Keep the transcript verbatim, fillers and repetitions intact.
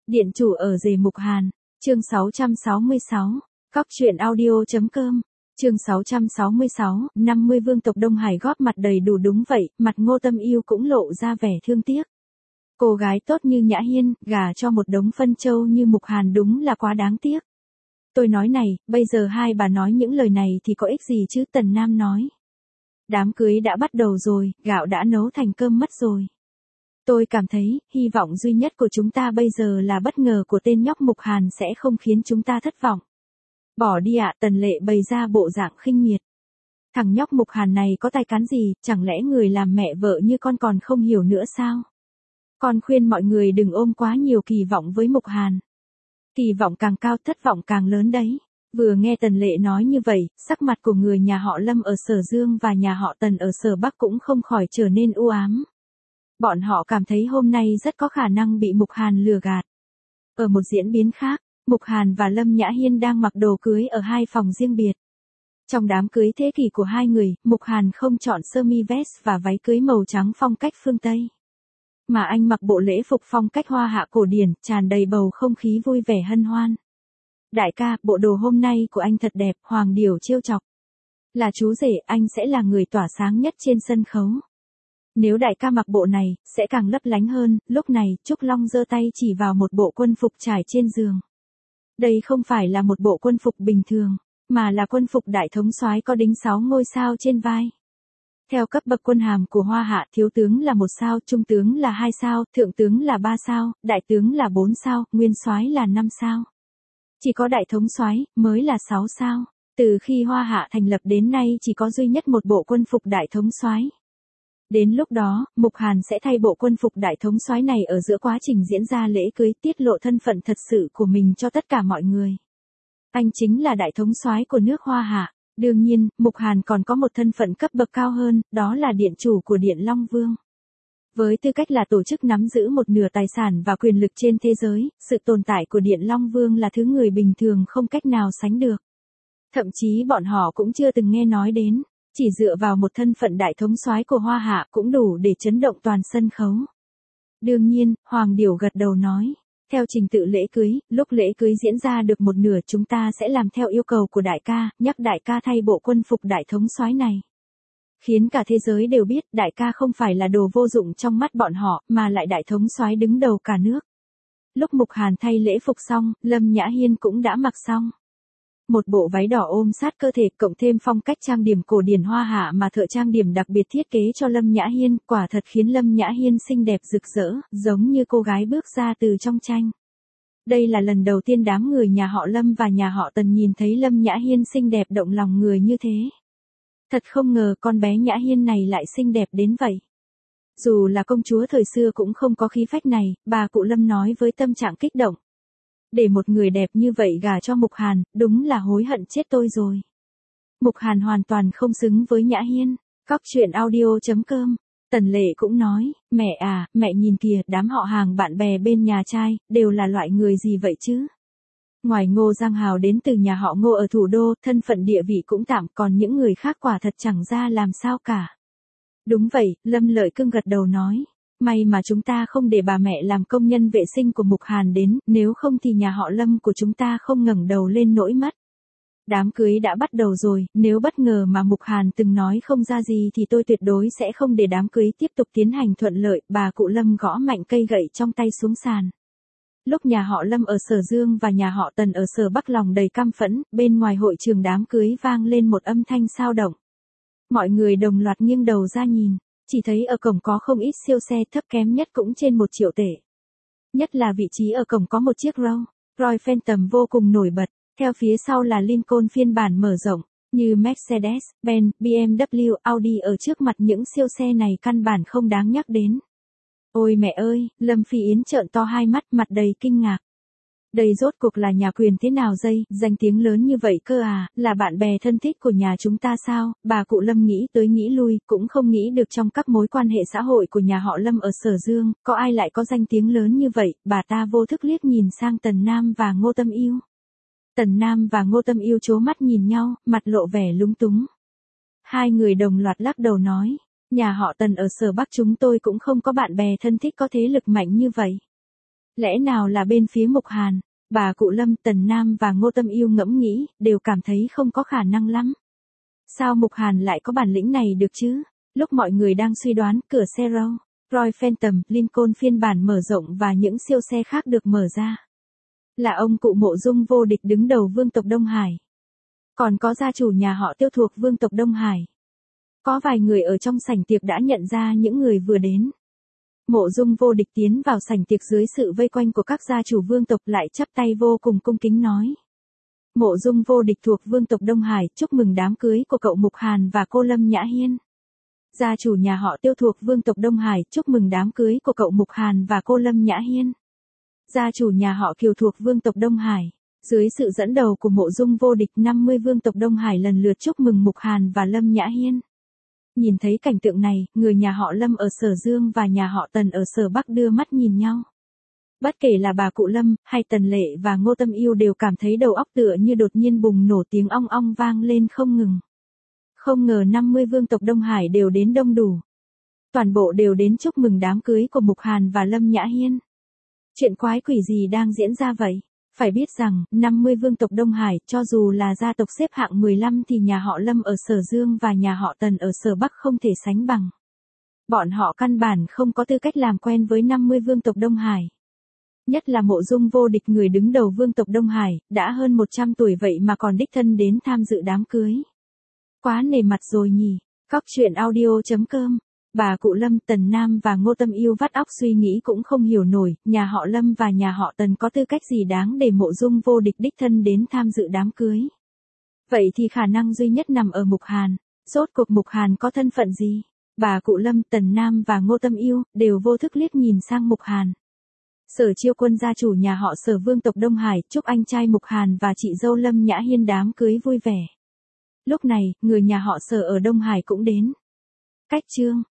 Điện chủ ở rể Mục Hàn, chương sáu trăm sáu mươi sáu, Cóc truyện audio.com, chương sáu trăm sáu mươi sáu, năm mươi vương tộc Đông Hải góp mặt đầy đủ. Đúng vậy, mặt Ngô Tâm Yêu cũng lộ ra vẻ thương tiếc. Cô gái tốt như Nhã Hiên, gả cho một đống phân châu như Mục Hàn đúng là quá đáng tiếc. Tôi nói này, bây giờ hai bà nói những lời này thì có ích gì chứ? Tần Nam nói. Đám cưới đã bắt đầu rồi, gạo đã nấu thành cơm mất rồi. Tôi cảm thấy, hy vọng duy nhất của chúng ta bây giờ là bất ngờ của tên nhóc Mục Hàn sẽ không khiến chúng ta thất vọng. Bỏ đi ạ. Tần Lệ bày ra bộ dạng khinh miệt. Thằng nhóc Mục Hàn này có tài cán gì, chẳng lẽ người làm mẹ vợ như con còn không hiểu nữa sao? Con khuyên mọi người đừng ôm quá nhiều kỳ vọng với Mục Hàn. Kỳ vọng càng cao thất vọng càng lớn đấy. Vừa nghe Tần Lệ nói như vậy, sắc mặt của người nhà họ Lâm ở Sở Dương và nhà họ Tần ở Sở Bắc cũng không khỏi trở nên u ám. Bọn họ cảm thấy hôm nay rất có khả năng bị Mục Hàn lừa gạt. Ở một diễn biến khác, Mục Hàn và Lâm Nhã Hiên đang mặc đồ cưới ở hai phòng riêng biệt. Trong đám cưới thế kỷ của hai người, Mục Hàn không chọn sơ mi vest và váy cưới màu trắng phong cách phương Tây. Mà anh mặc bộ lễ phục phong cách hoa hạ cổ điển, tràn đầy bầu không khí vui vẻ hân hoan. Đại ca, bộ đồ hôm nay của anh thật đẹp, Hoàng Điểu trêu chọc. Là chú rể, anh sẽ là người tỏa sáng nhất trên sân khấu. Nếu đại ca mặc bộ này, sẽ càng lấp lánh hơn. Lúc này, Trúc Long giơ tay chỉ vào một bộ quân phục trải trên giường. Đây không phải là một bộ quân phục bình thường, mà là quân phục đại thống soái có đính sáu ngôi sao trên vai. Theo cấp bậc quân hàm của Hoa Hạ, thiếu tướng là một sao, trung tướng là hai sao, thượng tướng là ba sao, đại tướng là bốn sao, nguyên soái là năm sao. Chỉ có đại thống soái mới là sáu sao. Từ khi Hoa Hạ thành lập đến nay chỉ có duy nhất một bộ quân phục đại thống soái. Đến lúc đó, Mục Hàn sẽ thay bộ quân phục đại thống soái này ở giữa quá trình diễn ra lễ cưới, tiết lộ thân phận thật sự của mình cho tất cả mọi người. Anh chính là đại thống soái của nước Hoa Hạ. Đương nhiên, Mục Hàn còn có một thân phận cấp bậc cao hơn, đó là điện chủ của Điện Long Vương. Với tư cách là tổ chức nắm giữ một nửa tài sản và quyền lực trên thế giới, sự tồn tại của Điện Long Vương là thứ người bình thường không cách nào sánh được. Thậm chí bọn họ cũng chưa từng nghe nói đến. Chỉ dựa vào một thân phận đại thống soái của Hoa Hạ cũng đủ để chấn động toàn sân khấu. Đương nhiên, Hoàng Điểu gật đầu nói. Theo trình tự lễ cưới, lúc lễ cưới diễn ra được một nửa chúng ta sẽ làm theo yêu cầu của đại ca, nhắc đại ca thay bộ quân phục đại thống soái này. Khiến cả thế giới đều biết đại ca không phải là đồ vô dụng trong mắt bọn họ, mà lại đại thống soái đứng đầu cả nước. Lúc Mục Hàn thay lễ phục xong, Lâm Nhã Hiên cũng đã mặc xong. Một bộ váy đỏ ôm sát cơ thể cộng thêm phong cách trang điểm cổ điển Hoa Hạ mà thợ trang điểm đặc biệt thiết kế cho Lâm Nhã Hiên, quả thật khiến Lâm Nhã Hiên xinh đẹp rực rỡ, giống như cô gái bước ra từ trong tranh. Đây là lần đầu tiên đám người nhà họ Lâm và nhà họ Tần nhìn thấy Lâm Nhã Hiên xinh đẹp động lòng người như thế. Thật không ngờ con bé Nhã Hiên này lại xinh đẹp đến vậy. Dù là công chúa thời xưa cũng không có khí phách này, bà cụ Lâm nói với tâm trạng kích động. Để một người đẹp như vậy gả cho Mục Hàn, đúng là hối hận chết tôi rồi. Mục Hàn hoàn toàn không xứng với Nhã Hiên. Cóc truyện audio.com. Tần Lệ cũng nói, mẹ à, mẹ nhìn kìa, đám họ hàng bạn bè bên nhà trai, đều là loại người gì vậy chứ? Ngoài Ngô Giang Hào đến từ nhà họ Ngô ở thủ đô, thân phận địa vị cũng tạm, còn những người khác quả thật chẳng ra làm sao cả. Đúng vậy, Lâm Lợi Cương gật đầu nói. May mà chúng ta không để bà mẹ làm công nhân vệ sinh của Mục Hàn đến, nếu không thì nhà họ Lâm của chúng ta không ngẩng đầu lên nỗi mất. Đám cưới đã bắt đầu rồi, nếu bất ngờ mà Mục Hàn từng nói không ra gì thì tôi tuyệt đối sẽ không để đám cưới tiếp tục tiến hành thuận lợi. Bà cụ Lâm gõ mạnh cây gậy trong tay xuống sàn. Lúc nhà họ Lâm ở Sở Dương và nhà họ Tần ở Sở Bắc lòng đầy căm phẫn, bên ngoài hội trường đám cưới vang lên một âm thanh sao động. Mọi người đồng loạt nghiêng đầu ra nhìn. Chỉ thấy ở cổng có không ít siêu xe, thấp kém nhất cũng trên một triệu tệ. Nhất là vị trí ở cổng có một chiếc Rolls Royce Phantom vô cùng nổi bật, theo phía sau là Lincoln phiên bản mở rộng, như Mercedes, Benz, bê em vê, Audi ở trước mặt những siêu xe này căn bản không đáng nhắc đến. Ôi mẹ ơi, Lâm Phi Yến trợn to hai mắt, mặt đầy kinh ngạc. Đây rốt cuộc là nhà quyền thế nào dây, danh tiếng lớn như vậy cơ à, là bạn bè thân thích của nhà chúng ta sao? Bà cụ Lâm nghĩ tới nghĩ lui, cũng không nghĩ được trong các mối quan hệ xã hội của nhà họ Lâm ở Sở Dương, có ai lại có danh tiếng lớn như vậy. Bà ta vô thức liếc nhìn sang Tần Nam và Ngô Tâm Yêu. Tần Nam và Ngô Tâm Yêu chố mắt nhìn nhau, mặt lộ vẻ lúng túng. Hai người đồng loạt lắc đầu nói, nhà họ Tần ở Sở Bắc chúng tôi cũng không có bạn bè thân thích có thế lực mạnh như vậy. Lẽ nào là bên phía Mục Hàn? Bà cụ Lâm, Tần Nam và Ngô Tâm Yêu ngẫm nghĩ, đều cảm thấy không có khả năng lắm. Sao Mục Hàn lại có bản lĩnh này được chứ? Lúc mọi người đang suy đoán, cửa xe Rolls Royce Phantom, Lincoln phiên bản mở rộng và những siêu xe khác được mở ra. Là ông cụ Mộ Dung Vô Địch đứng đầu vương tộc Đông Hải. Còn có gia chủ nhà họ Tiêu thuộc vương tộc Đông Hải. Có vài người ở trong sảnh tiệc đã nhận ra những người vừa đến. Mộ Dung Vô Địch tiến vào sảnh tiệc dưới sự vây quanh của các gia chủ vương tộc lại chắp tay vô cùng cung kính nói. Mộ Dung Vô Địch thuộc vương tộc Đông Hải chúc mừng đám cưới của cậu Mục Hàn và cô Lâm Nhã Hiên. Gia chủ nhà họ Tiêu thuộc vương tộc Đông Hải chúc mừng đám cưới của cậu Mục Hàn và cô Lâm Nhã Hiên. Gia chủ nhà họ Kiều thuộc vương tộc Đông Hải. Dưới sự dẫn đầu của Mộ Dung Vô Địch, năm mươi vương tộc Đông Hải lần lượt chúc mừng Mục Hàn và Lâm Nhã Hiên. Nhìn thấy cảnh tượng này, người nhà họ Lâm ở Sở Dương và nhà họ Tần ở Sở Bắc đưa mắt nhìn nhau. Bất kể là bà cụ Lâm, hay Tần Lệ và Ngô Tâm Yêu đều cảm thấy đầu óc tựa như đột nhiên bùng nổ, tiếng ong ong vang lên không ngừng. Không ngờ năm mươi vương tộc Đông Hải đều đến đông đủ. Toàn bộ đều đến chúc mừng đám cưới của Mục Hàn và Lâm Nhã Hiên. Chuyện quái quỷ gì đang diễn ra vậy? Phải biết rằng, năm mươi vương tộc Đông Hải, cho dù là gia tộc xếp hạng mười lăm thì nhà họ Lâm ở Sở Dương và nhà họ Tần ở Sở Bắc không thể sánh bằng. Bọn họ căn bản không có tư cách làm quen với năm mươi vương tộc Đông Hải. Nhất là Mộ Dung Vô Địch, người đứng đầu vương tộc Đông Hải, đã hơn một trăm tuổi vậy mà còn đích thân đến tham dự đám cưới. Quá nể mặt rồi nhỉ. Cóc truyện audio chấm com. Bà cụ Lâm, Tần Nam và Ngô Tâm Yêu vắt óc suy nghĩ cũng không hiểu nổi, nhà họ Lâm và nhà họ Tần có tư cách gì đáng để Mộ Dung Vô Địch đích thân đến tham dự đám cưới. Vậy thì khả năng duy nhất nằm ở Mục Hàn. Rốt cuộc Mục Hàn có thân phận gì? Bà cụ Lâm, Tần Nam và Ngô Tâm Yêu đều vô thức liếc nhìn sang Mục Hàn. Sở Chiêu Quân gia chủ nhà họ Sở vương tộc Đông Hải chúc anh trai Mục Hàn và chị dâu Lâm Nhã Hiên đám cưới vui vẻ. Lúc này, người nhà họ Sở ở Đông Hải cũng đến. Cách chương